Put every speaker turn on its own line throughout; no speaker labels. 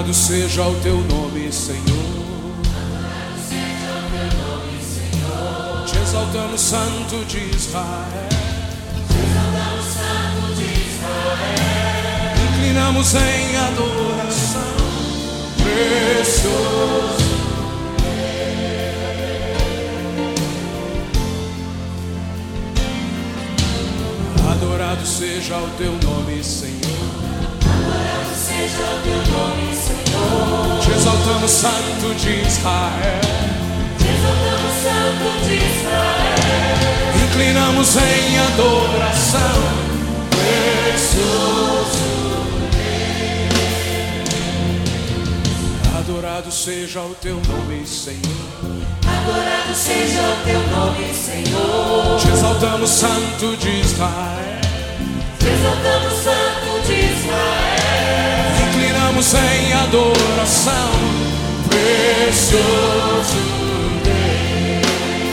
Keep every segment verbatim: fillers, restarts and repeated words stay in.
Adorado seja o teu nome, Senhor.
Adorado seja o teu nome, Senhor.
Te exaltamos, Santo de Israel.
Te exaltamos, Santo de Israel.
Inclinamos em adoração, precioso. Adorado seja o teu nome, Senhor.
Adorado seja o teu nome, Senhor.
Te exaltamos, Santo de Israel.
Te exaltamos, Santo de Israel.
Inclinamos em adoração, precioso Deus. Adorado seja o teu nome, Senhor.
Adorado seja o teu nome, Senhor.
Te exaltamos, Santo de Israel.
Te exaltamos, Santo de Israel.
Inclinamos em adoração, precioso Deus.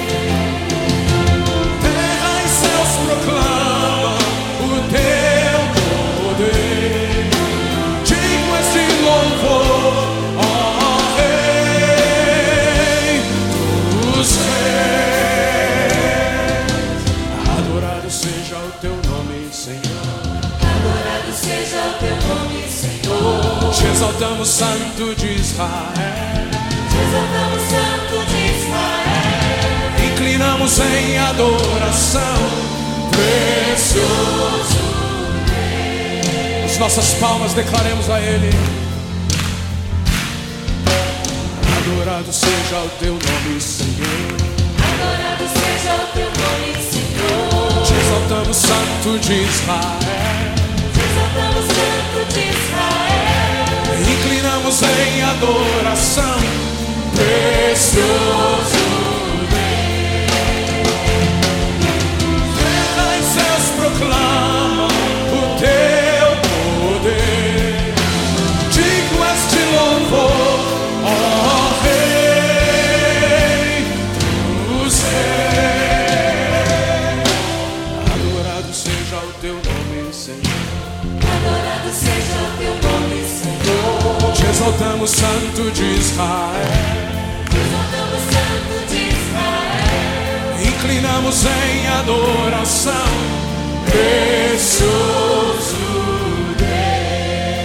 Terra e céus proclamam o teu poder. Digno és de louvor, ó Rei dos reis. Adorado seja o teu nome, Senhor.
Adorado seja o teu nome, Senhor.
Te exaltamos, Santo de Israel.
Te exaltamos, Santo de Israel.
Inclinamos em adoração, precioso Deus. As nossas palmas declaremos a Ele. Adorado seja o teu nome, Senhor.
Adorado seja o teu nome, Senhor.
Te exaltamos, Santo de Israel.
Te exaltamos, Santo de Israel.
Inclinamos em adoração, precioso Deus. Terra e céus proclamam o teu poder. Digno és de louvor, ó Rei dos reis. Adorado seja o teu nome, Senhor.
Adorado seja o teu nome, Senhor.
Te exaltamos, Santo de Israel.
Te exaltamos, Santo de Israel.
Inclinamos em adoração, precioso Deus.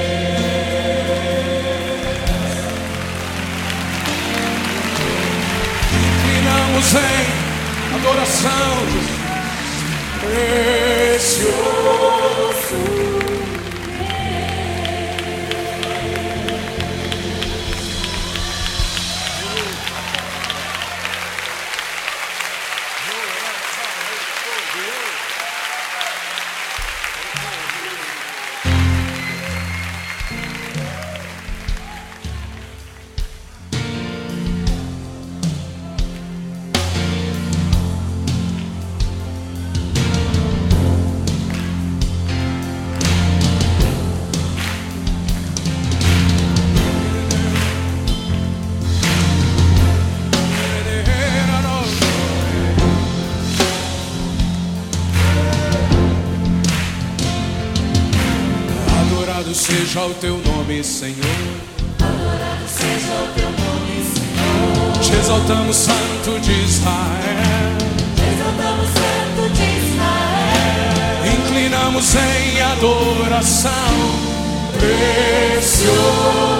Inclinamos em adoração, precioso. Adorado seja o teu nome, Senhor.
Adorado seja o teu nome, Senhor.
Te exaltamos, Santo de Israel.
Te exaltamos, Santo de Israel.
Inclinamos em adoração, precioso